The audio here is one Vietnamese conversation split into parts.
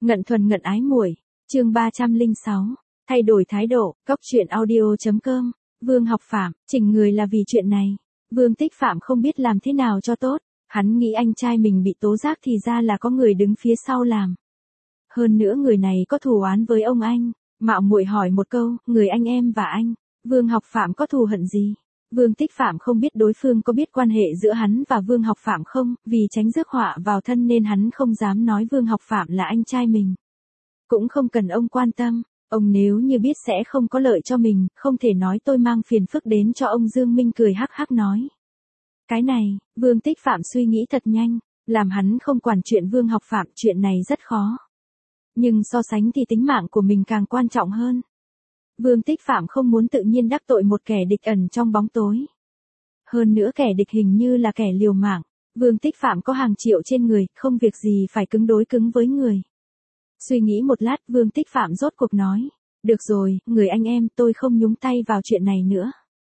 Ngận thuần ngận ái muội, chương 306, thay đổi thái độ, cóc truyện audio.com, Vương Học Phạm, chỉnh người là vì chuyện này. Vương Tích Phạm không biết làm thế nào cho tốt, hắn nghĩ anh trai mình bị tố giác thì ra là có người đứng phía sau làm. Hơn nữa người này có thù oán với ông anh, mạo muội hỏi một câu, người anh em và anh, Vương Học Phạm có thù hận gì? Vương Tích Phạm không biết đối phương có biết quan hệ giữa hắn và Vương Học Phạm không, vì tránh rước họa vào thân nên hắn không dám nói Vương Học Phạm là anh trai mình. Cũng không cần ông quan tâm, ông nếu như biết sẽ không có lợi cho mình, không thể nói tôi mang phiền phức đến cho ông. Dương Minh cười hắc hắc nói. Cái này, Vương Tích Phạm suy nghĩ thật nhanh, làm hắn không quản chuyện Vương Học Phạm, chuyện này rất khó. Nhưng so sánh thì tính mạng của mình càng quan trọng hơn. Vương Tích Phạm không muốn tự nhiên đắc tội một kẻ địch ẩn trong bóng tối. Hơn nữa kẻ địch hình như là kẻ liều mạng, Vương Tích Phạm có hàng triệu trên người, không việc gì phải cứng với người. Suy nghĩ một lát, Vương Tích Phạm rốt cuộc nói, được rồi, người anh em, tôi không nhúng tay vào chuyện này nữa.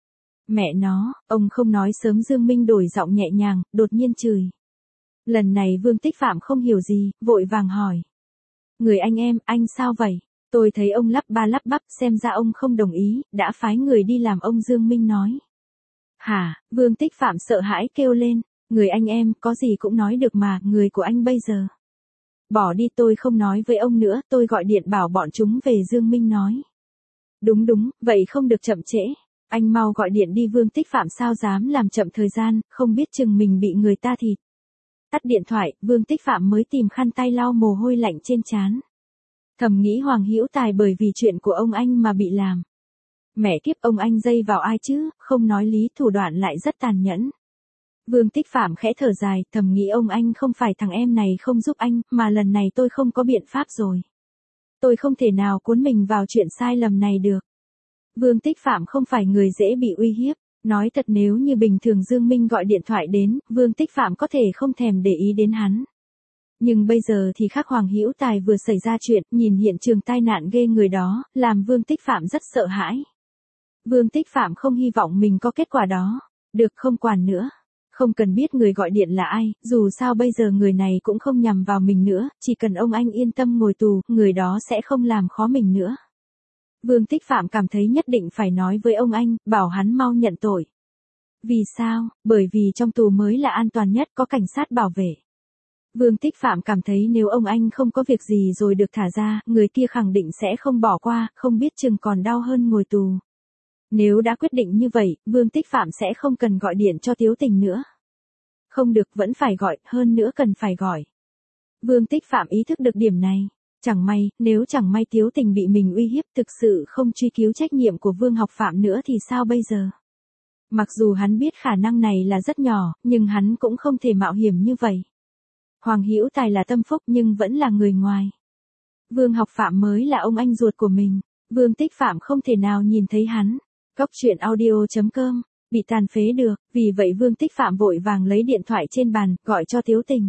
Mẹ nó, ông không nói sớm. Dương Minh đổi giọng nhẹ nhàng, đột nhiên chửi. Lần này Vương Tích Phạm không hiểu gì, vội vàng hỏi. Người anh em, anh sao vậy? Tôi thấy ông lắp ba lắp bắp, xem ra ông không đồng ý, đã phái người đi làm ông. Dương Minh nói. Hả? Vương Tích Phạm sợ hãi kêu lên, người anh em, có gì cũng nói được mà, người của anh bây giờ. Bỏ đi, tôi không nói với ông nữa, tôi gọi điện bảo bọn chúng về. Dương Minh nói. Đúng, vậy không được chậm trễ. Anh mau gọi điện đi. Vương Tích Phạm sao dám làm chậm thời gian, không biết chừng mình bị người ta thịt. Tắt điện thoại, Vương Tích Phạm mới tìm khăn tay lau mồ hôi lạnh trên trán. Thầm nghĩ Hoàng Hữu Tài bởi vì chuyện của ông anh mà bị làm. Mẹ kiếp, ông anh dây vào ai chứ, không nói lý, thủ đoạn lại rất tàn nhẫn. Vương Tích Phạm khẽ thở dài, thầm nghĩ ông anh không phải thằng em này không giúp anh, mà lần này tôi không có biện pháp rồi. Tôi không thể nào cuốn mình vào chuyện sai lầm này được. Vương Tích Phạm không phải người dễ bị uy hiếp. Nói thật, nếu như bình thường Dương Minh gọi điện thoại đến, Vương Tích Phạm có thể không thèm để ý đến hắn. Nhưng bây giờ thì khác, Hoàng Hữu Tài vừa xảy ra chuyện, nhìn hiện trường tai nạn ghê người đó, làm Vương Tích Phạm rất sợ hãi. Vương Tích Phạm không hy vọng mình có kết quả đó. Được, không quản nữa. Không cần biết người gọi điện là ai, dù sao bây giờ người này cũng không nhằm vào mình nữa, chỉ cần ông anh yên tâm ngồi tù, người đó sẽ không làm khó mình nữa. Vương Tích Phạm cảm thấy nhất định phải nói với ông anh, bảo hắn mau nhận tội. Vì sao? Bởi vì trong tù mới là an toàn nhất, có cảnh sát bảo vệ. Vương Tích Phạm cảm thấy nếu ông anh không có việc gì rồi được thả ra, người kia khẳng định sẽ không bỏ qua, không biết chừng còn đau hơn ngồi tù. Nếu đã quyết định như vậy, Vương Tích Phạm sẽ không cần gọi điện cho Tiếu Tình nữa. Không được, vẫn phải gọi, hơn nữa cần phải gọi. Vương Tích Phạm ý thức được điểm này. Chẳng may, nếu chẳng may Tiếu Tình bị mình uy hiếp, thực sự không truy cứu trách nhiệm của Vương Học Phạm nữa thì sao bây giờ? Mặc dù hắn biết khả năng này là rất nhỏ, nhưng hắn cũng không thể mạo hiểm như vậy. Hoàng Hữu Tài là tâm phúc nhưng vẫn là người ngoài. Vương Học Phạm mới là ông anh ruột của mình. Vương Tích Phạm không thể nào nhìn thấy hắn. Cóc truyện audio.com, bị tàn phế được, vì vậy Vương Tích Phạm vội vàng lấy điện thoại trên bàn, gọi cho Tiếu Tình.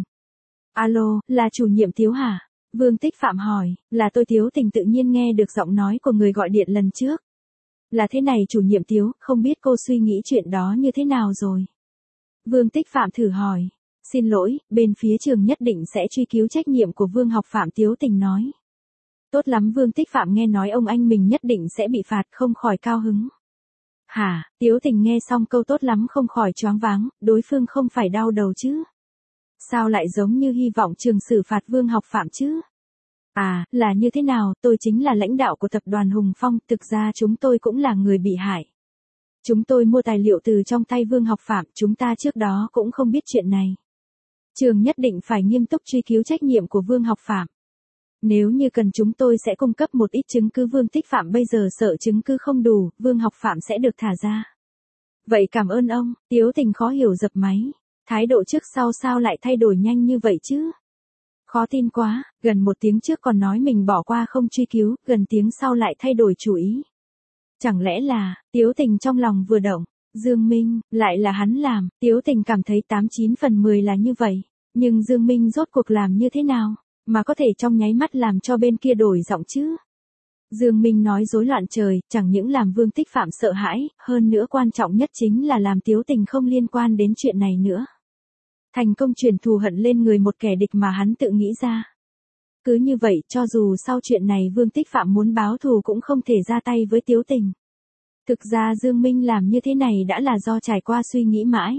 Alo, là chủ nhiệm Tiếu hả? Vương Tích Phạm hỏi, là tôi. Tiếu Tình tự nhiên nghe được giọng nói của người gọi điện lần trước. Là thế này chủ nhiệm Tiếu, không biết cô suy nghĩ chuyện đó như thế nào rồi? Vương Tích Phạm thử hỏi. Xin lỗi, bên phía trường nhất định sẽ truy cứu trách nhiệm của Vương Học Phạm. Tiếu Tình nói. Tốt lắm. Vương Tích Phạm nghe nói ông anh mình nhất định sẽ bị phạt, không khỏi cao hứng. Hả? Tiếu Tình nghe xong câu tốt lắm không khỏi choáng váng, đối phương không phải đau đầu chứ? Sao lại giống như hy vọng trường xử phạt Vương Học Phạm chứ? À, là như thế nào, tôi chính là lãnh đạo của tập đoàn Hùng Phong, thực ra chúng tôi cũng là người bị hại. Chúng tôi mua tài liệu từ trong tay Vương Học Phạm, chúng ta trước đó cũng không biết chuyện này. Trường nhất định phải nghiêm túc truy cứu trách nhiệm của Vương Học Phạm. Nếu như cần chúng tôi sẽ cung cấp một ít chứng cứ. Vương Tích Phạm bây giờ sợ chứng cứ không đủ, Vương Học Phạm sẽ được thả ra. Vậy cảm ơn ông. Tiếu Tình khó hiểu dập máy. Thái độ trước sau sao lại thay đổi nhanh như vậy chứ? Khó tin quá, gần một tiếng trước còn nói mình bỏ qua không truy cứu, gần tiếng sau lại thay đổi chủ ý. Chẳng lẽ là, Tiếu Tình trong lòng vừa động, Dương Minh, lại là hắn làm, Tiếu Tình cảm thấy 89 phần 10 là như vậy. Nhưng Dương Minh rốt cuộc làm như thế nào, mà có thể trong nháy mắt làm cho bên kia đổi giọng chứ? Dương Minh nói rối loạn trời, chẳng những làm Vương Tích Phạm sợ hãi, hơn nữa quan trọng nhất chính là làm Tiếu Tình không liên quan đến chuyện này nữa. Thành công chuyển thù hận lên người một kẻ địch mà hắn tự nghĩ ra. Cứ như vậy, cho dù sau chuyện này Vương Tích Phạm muốn báo thù cũng không thể ra tay với Tiếu Tình. Thực ra Dương Minh làm như thế này đã là do trải qua suy nghĩ mãi.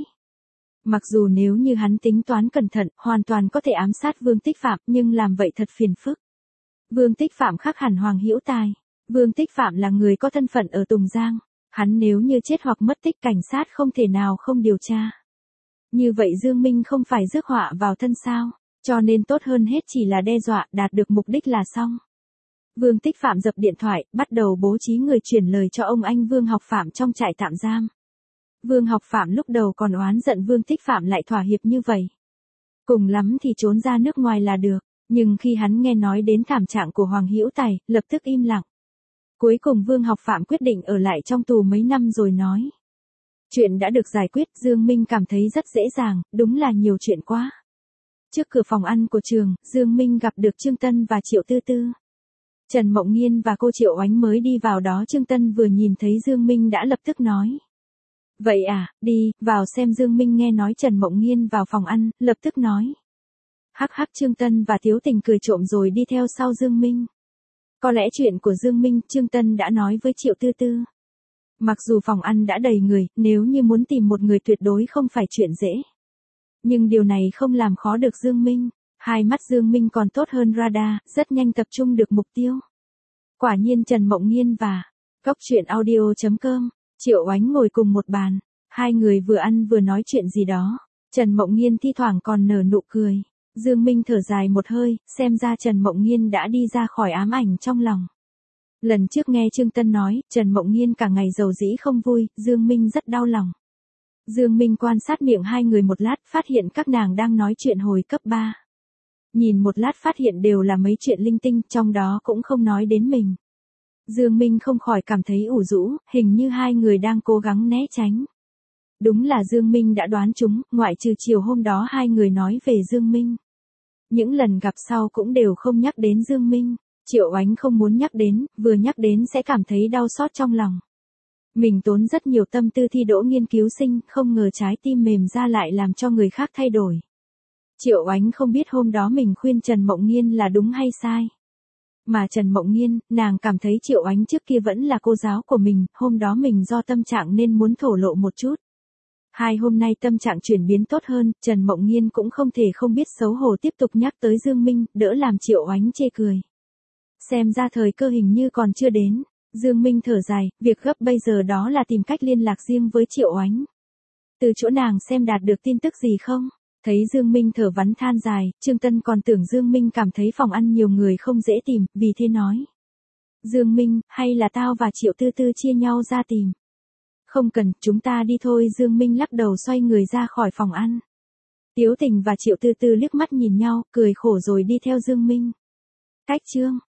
Mặc dù nếu như hắn tính toán cẩn thận, hoàn toàn có thể ám sát Vương Tích Phạm, nhưng làm vậy thật phiền phức. Vương Tích Phạm khác hẳn Hoàng Hữu Tài. Vương Tích Phạm là người có thân phận ở Tùng Giang. Hắn nếu như chết hoặc mất tích, cảnh sát không thể nào không điều tra. Như vậy Dương Minh không phải rước họa vào thân sao, cho nên tốt hơn hết chỉ là đe dọa, đạt được mục đích là xong. Vương Tích Phạm dập điện thoại, bắt đầu bố trí người truyền lời cho ông anh Vương Học Phạm trong trại tạm giam. Vương Học Phạm lúc đầu còn oán giận Vương Tích Phạm lại thỏa hiệp như vậy. Cùng lắm thì trốn ra nước ngoài là được, nhưng khi hắn nghe nói đến thảm trạng của Hoàng Hữu Tài, lập tức im lặng. Cuối cùng Vương Học Phạm quyết định ở lại trong tù mấy năm rồi nói. Chuyện đã được giải quyết, Dương Minh cảm thấy rất dễ dàng, đúng là nhiều chuyện quá. Trước cửa phòng ăn của trường, Dương Minh gặp được Trương Tân và Triệu Tư Tư. Trần Mộng Nghiên và cô Triệu Oánh mới đi vào đó, Trương Tân vừa nhìn thấy Dương Minh đã lập tức nói. Vậy à, đi, vào xem. Dương Minh nghe nói Trần Mộng Nghiên vào phòng ăn, lập tức nói. Hắc hắc. Trương Tân và Tiếu Tình cười trộm rồi đi theo sau Dương Minh. Có lẽ chuyện của Dương Minh, Trương Tân đã nói với Triệu Tư Tư. Mặc dù phòng ăn đã đầy người, nếu như muốn tìm một người tuyệt đối không phải chuyện dễ. Nhưng điều này không làm khó được Dương Minh. Hai mắt Dương Minh còn tốt hơn radar, rất nhanh tập trung được mục tiêu. Quả nhiên Trần Mộng Nghiên và coctruyện.audio.com, Triệu Oánh ngồi cùng một bàn. Hai người vừa ăn vừa nói chuyện gì đó. Trần Mộng Nghiên thi thoảng còn nở nụ cười. Dương Minh thở dài một hơi, xem ra Trần Mộng Nghiên đã đi ra khỏi ám ảnh trong lòng. Lần trước nghe Trương Tân nói, Trần Mộng Nghiên cả ngày rầu rĩ không vui, Dương Minh rất đau lòng. Dương Minh quan sát miệng hai người một lát, phát hiện các nàng đang nói chuyện hồi cấp 3. Nhìn một lát phát hiện đều là mấy chuyện linh tinh, trong đó cũng không nói đến mình. Dương Minh không khỏi cảm thấy ủ rũ, hình như hai người đang cố gắng né tránh. Đúng là Dương Minh đã đoán trúng, ngoại trừ chiều hôm đó hai người nói về Dương Minh. Những lần gặp sau cũng đều không nhắc đến Dương Minh. Triệu Oánh không muốn nhắc đến, vừa nhắc đến sẽ cảm thấy đau xót trong lòng. Mình tốn rất nhiều tâm tư thi đỗ nghiên cứu sinh, không ngờ trái tim mềm ra lại làm cho người khác thay đổi. Triệu Oánh không biết hôm đó mình khuyên Trần Mộng Nghiên là đúng hay sai. Mà Trần Mộng Nghiên, nàng cảm thấy Triệu Oánh trước kia vẫn là cô giáo của mình, hôm đó mình do tâm trạng nên muốn thổ lộ một chút. Hai hôm nay tâm trạng chuyển biến tốt hơn, Trần Mộng Nghiên cũng không thể không biết xấu hổ tiếp tục nhắc tới Dương Minh, đỡ làm Triệu Oánh chê cười. Xem ra thời cơ hình như còn chưa đến. Dương Minh thở dài, việc gấp bây giờ đó là tìm cách liên lạc riêng với Triệu Oánh. Từ chỗ nàng xem đạt được tin tức gì không? Thấy Dương Minh thở vắn than dài, Trương Tân còn tưởng Dương Minh cảm thấy phòng ăn nhiều người không dễ tìm, vì thế nói. Dương Minh, hay là tao và Triệu Tư Tư chia nhau ra tìm? Không cần, chúng ta đi thôi. Dương Minh lắc đầu xoay người ra khỏi phòng ăn. Tiếu Tình và Triệu Tư Tư liếc mắt nhìn nhau, cười khổ rồi đi theo Dương Minh. Cách chương